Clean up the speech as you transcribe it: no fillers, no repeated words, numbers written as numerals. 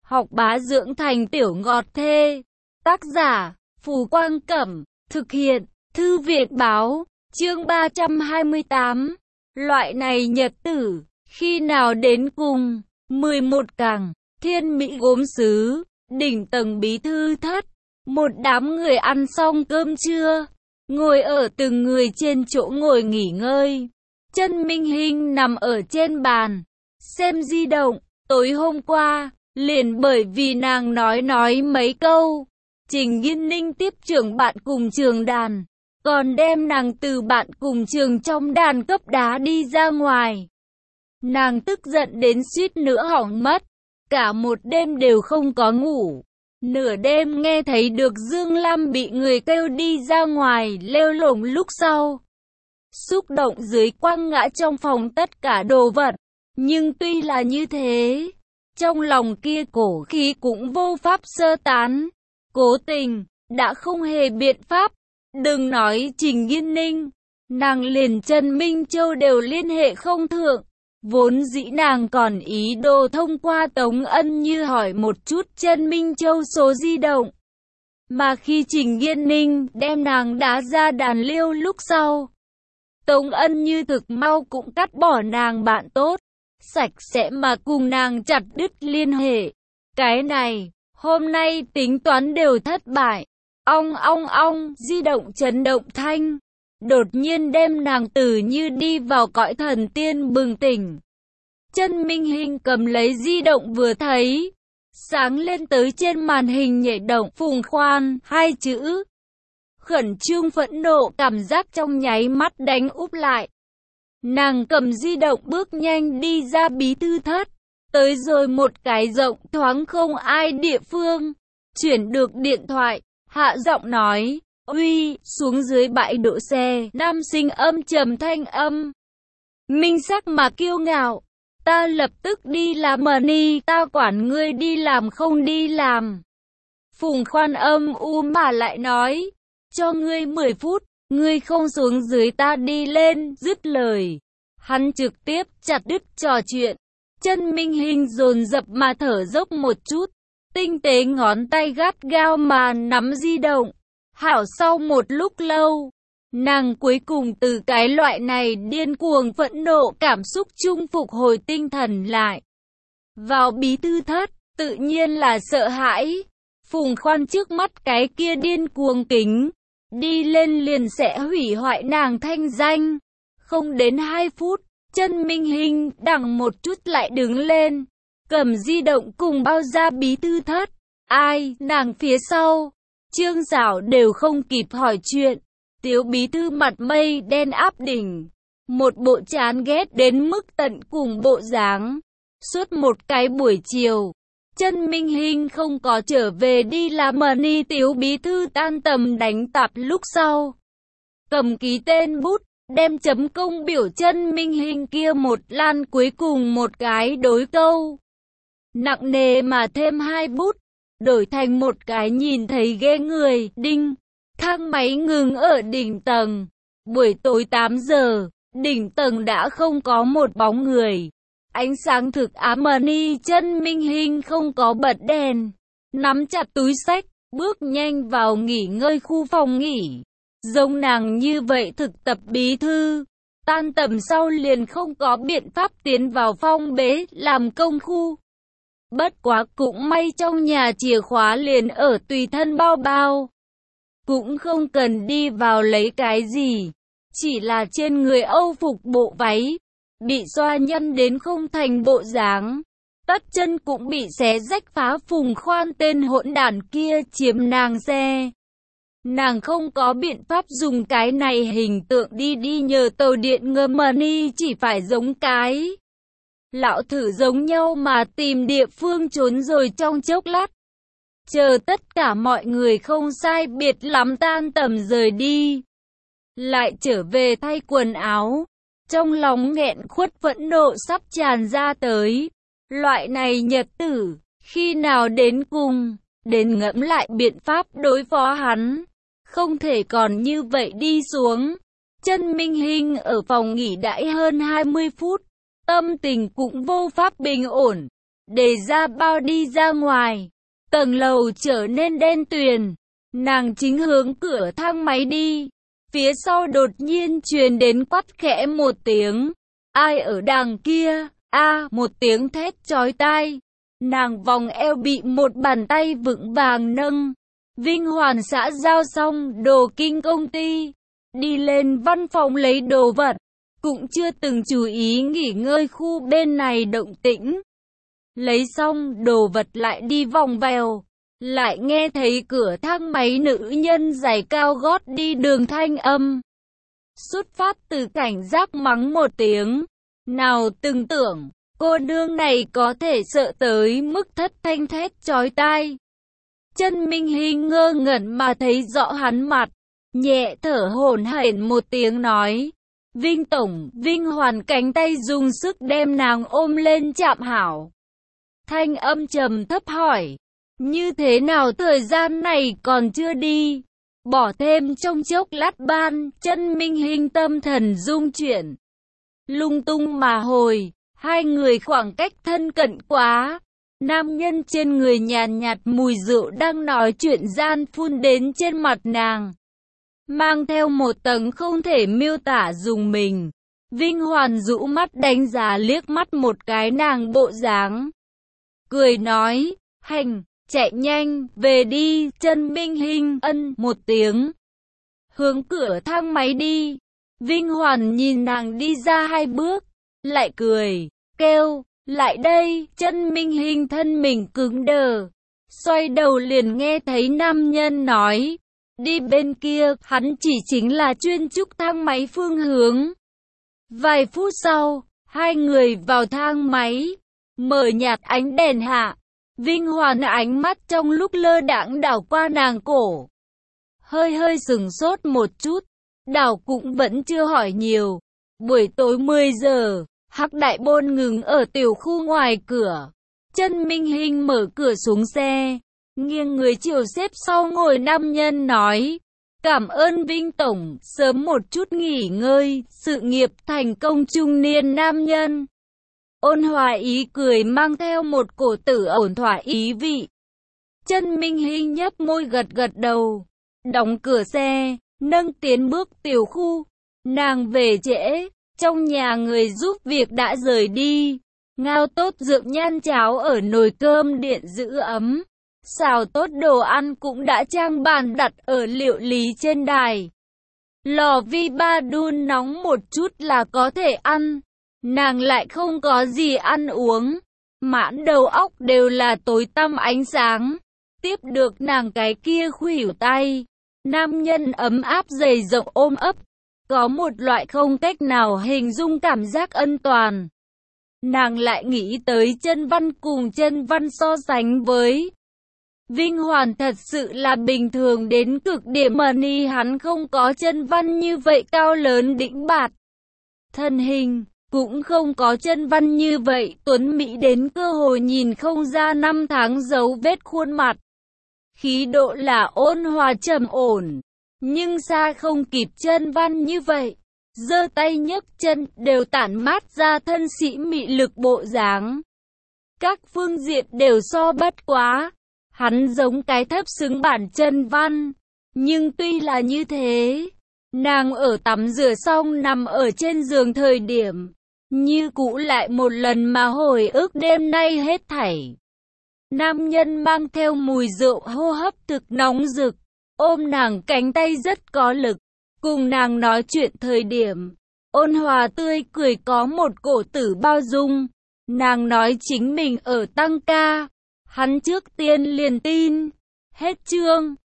học bá dưỡng thành tiểu ngọt thê. Tác giả, Phù Quang Cẩm. Thực hiện, Thư viện Báo. Chương 328. Loại này nhật tử, khi nào đến cùng. 11 Cảng, Thiên Mỹ gốm sứ, đỉnh tầng bí thư thất. Một đám người ăn xong cơm trưa, ngồi ở từng người trên chỗ ngồi nghỉ ngơi. Chân Minh Hinh nằm ở trên bàn, xem di động. Tối hôm qua, liền bởi vì nàng nói mấy câu, Trình Nghiên Ninh tiếp trưởng bạn cùng trường đàn, còn đem nàng từ bạn cùng trường trong đàn cấp đá đi ra ngoài. Nàng tức giận đến suýt nữa hỏng mất, cả một đêm đều không có ngủ. Nửa đêm nghe thấy được Dương Lam bị người kêu đi ra ngoài lêu lổng lúc sau. Xúc động dưới quăng ngã trong phòng tất cả đồ vật. Nhưng tuy là như thế, trong lòng kia cổ khí cũng vô pháp sơ tán. Cố Tình, đã không hề biện pháp. Đừng nói Trình Nghiên Ninh, nàng liền Trần Minh Châu đều liên hệ không thượng. Vốn dĩ nàng còn ý đồ thông qua Tống Ân Như hỏi một chút Trần Minh Châu số di động. Mà khi Trình Nghiên Ninh đem nàng đá ra đàn liêu lúc sau, Tống Ân Như thực mau cũng cắt bỏ nàng bạn tốt, sạch sẽ mà cùng nàng chặt đứt liên hệ. Cái này, hôm nay tính toán đều thất bại. Ong ong ong, di động chấn động thanh, đột nhiên đem nàng từ như đi vào cõi thần tiên bừng tỉnh. Chân Minh Hinh cầm lấy di động vừa thấy, sáng lên tới trên màn hình nhảy động Phùng Khoan, hai chữ. Khẩn trương phẫn nộ cảm giác trong nháy mắt đánh úp lại. Nàng cầm di động bước nhanh đi ra bí thư thất, tới rồi một cái rộng thoáng không ai địa phương, chuyển được điện thoại, hạ giọng nói, uy, xuống dưới bãi đỗ xe, nam sinh âm trầm thanh âm. Minh sắc mà kiêu ngạo, ta lập tức đi làm money, ta quản ngươi đi làm không đi làm. Phùng Khoan âm u mà lại nói, cho ngươi 10 phút, ngươi không xuống dưới ta đi lên, dứt lời. Hắn trực tiếp chặt đứt trò chuyện. Chân Minh Hinh dồn dập mà thở dốc một chút, tinh tế ngón tay gắt gao mà nắm di động. Hảo sau một lúc lâu, nàng cuối cùng từ cái loại này điên cuồng phẫn nộ cảm xúc chung phục hồi tinh thần lại. Vào bí thư thất, tự nhiên là sợ hãi. Phùng Khoan trước mắt cái kia điên cuồng kính, đi lên liền sẽ hủy hoại nàng thanh danh. Không đến 2 phút, Chân Minh Hinh đằng một chút lại đứng lên, cầm di động cùng bao ra bí thư thất. Ai, nàng phía sau, Trương Giảo đều không kịp hỏi chuyện. Tiếu bí thư mặt mây đen áp đỉnh, một bộ chán ghét đến mức tận cùng bộ dáng. Suốt một cái buổi chiều, Chân Minh Hinh không có trở về đi làm money. Tiếu bí thư tan tầm đánh tạp lúc sau, cầm ký tên bút, đem chấm công biểu Chân Minh Hinh kia một lan cuối cùng một cái đối câu. Nặng nề mà thêm 2 bút, đổi thành một cái nhìn thấy ghê người, đinh. Thang máy ngừng ở đỉnh tầng. Buổi tối 8 giờ, đỉnh tầng đã không có một bóng người. Ánh sáng thực ám money. Chân Minh Hinh không có bật đèn, nắm chặt túi xách, bước nhanh vào nghỉ ngơi khu phòng nghỉ. Giống nàng như vậy thực tập bí thư, tan tầm sau liền không có biện pháp tiến vào phong bế làm công khu. Bất quá cũng may trong nhà chìa khóa liền ở tùy thân bao bao, cũng không cần đi vào lấy cái gì, chỉ là trên người Âu phục bộ váy bị xoa nhăn đến không thành bộ dáng, tất chân cũng bị xé rách phá. Phùng Khoan tên hỗn đản kia chiếm nàng xe, nàng không có biện pháp dùng cái này hình tượng đi nhờ tàu điện ngầm money, chỉ phải giống cái lão thử giống nhau mà tìm địa phương trốn rồi trong chốc lát. Chờ tất cả mọi người không sai biệt lắm tan tầm rời đi, lại trở về thay quần áo, trong lòng nghẹn khuất phẫn nộ sắp tràn ra tới. Loại này nhật tử, khi nào đến cùng, đến ngẫm lại biện pháp đối phó hắn, không thể còn như vậy đi xuống. Chân Minh Hinh ở phòng nghỉ đãi hơn 20 phút, tâm tình cũng vô pháp bình ổn. để ra bao đi ra ngoài. Tầng lầu trở nên đen tuyền. Nàng chính hướng cửa thang máy đi. Phía sau đột nhiên truyền đến quát khẽ một tiếng. Ai ở đằng kia? Một tiếng thét chói tai. Nàng vòng eo bị một bàn tay vững vàng nâng. Vinh Hoàn xã giao xong đồ kinh công ty. Đi lên văn phòng lấy đồ vật. Cũng chưa từng chú ý nghỉ ngơi khu bên này động tĩnh. Lấy xong đồ vật lại đi vòng vèo. Lại nghe thấy cửa thang máy nữ nhân giày cao gót đi đường thanh âm. Xuất phát từ cảnh giác mắng một tiếng. Nào từng tưởng, cô nương này có thể sợ tới mức thất thanh thét chói tai. Chân Minh Hinh ngơ ngẩn mà thấy rõ hắn mặt. Nhẹ thở hổn hển một tiếng nói. Vinh Tổng, Vinh Hoàn cánh tay dùng sức đem nàng ôm lên chạm hảo. Thanh âm trầm thấp hỏi. Như thế nào thời gian này còn chưa đi? Bỏ thêm trong chốc lát ban, Chân Minh Hinh tâm thần rung chuyển. Lung tung mà hồi, hai người khoảng cách thân cận quá. Nam nhân trên người nhàn nhạt mùi rượu đang nói chuyện gian phun đến trên mặt nàng. Mang theo một tầng không thể miêu tả dùng mình. Vinh Hoàn rũ mắt đánh giá liếc mắt một cái nàng bộ dáng. Cười nói, hành, chạy nhanh, về đi, Chân Minh Hinh ân một tiếng. Hướng cửa thang máy đi. Vinh Hoàn nhìn nàng đi ra hai bước, lại cười, kêu, lại đây, Chân Minh Hinh thân mình cứng đờ. Xoay đầu liền nghe thấy nam nhân nói, đi bên kia, hắn chỉ chính là chuyên trúc thang máy phương hướng. Vài phút sau, hai người vào thang máy, mở nhạt ánh đèn hạ. Vinh Hoàn ánh mắt trong lúc lơ đãng đảo qua nàng cổ. Hơi sừng sốt một chút, đảo cũng vẫn chưa hỏi nhiều. Buổi tối 10 giờ, Hắc Đại Bôn ngừng ở tiểu khu ngoài cửa. Chân Minh Hinh mở cửa xuống xe, nghiêng người chiều xếp sau ngồi nam nhân nói. Cảm ơn Vinh Tổng, sớm một chút nghỉ ngơi, sự nghiệp thành công trung niên nam nhân. Ôn hòa ý cười mang theo một cổ tử ổn thỏa ý vị. Chân Minh Hinh nhấp môi gật gật đầu. Đóng cửa xe, nâng tiến bước tiểu khu. Nàng về trễ, trong nhà người giúp việc đã rời đi. Ngao tốt rượu nhan cháo ở nồi cơm điện giữ ấm. Xào tốt đồ ăn cũng đã trang bàn đặt ở liệu lý trên đài. Lò vi ba đun nóng một chút là có thể ăn. Nàng lại không có gì ăn uống. Mãn đầu óc đều là tối tăm ánh sáng. Tiếp được nàng cái kia khuỷu tay. Nam nhân ấm áp dày rộng ôm ấp. Có một loại không cách nào hình dung cảm giác ân toàn. Nàng lại nghĩ tới Chân Văn cùng Chân Văn so sánh với. Vinh Hoàn thật sự là bình thường đến cực điểm mà ni hắn không có Chân Văn như vậy cao lớn đĩnh bạt. Thân hình, cũng không có Chân Văn như vậy tuấn mỹ đến cơ hội nhìn không ra năm tháng dấu vết khuôn mặt. Khí độ là ôn hòa trầm ổn, nhưng xa không kịp Chân Văn như vậy. Giơ tay nhấc chân đều tản mát ra thân sĩ mị lực bộ dáng. Các phương diện đều so bất quá. Hắn giống cái thấp xứng bản Chân Văn. Nhưng tuy là như thế, nàng ở tắm rửa xong nằm ở trên giường thời điểm, như cũ lại một lần mà hồi ức đêm nay hết thảy. Nam nhân mang theo mùi rượu hô hấp thực nóng rực, ôm nàng cánh tay rất có lực, cùng nàng nói chuyện thời điểm, ôn hòa tươi cười có một cổ tử bao dung. Nàng nói chính mình ở tăng ca, hắn trước tiên liền tin. Hết chương.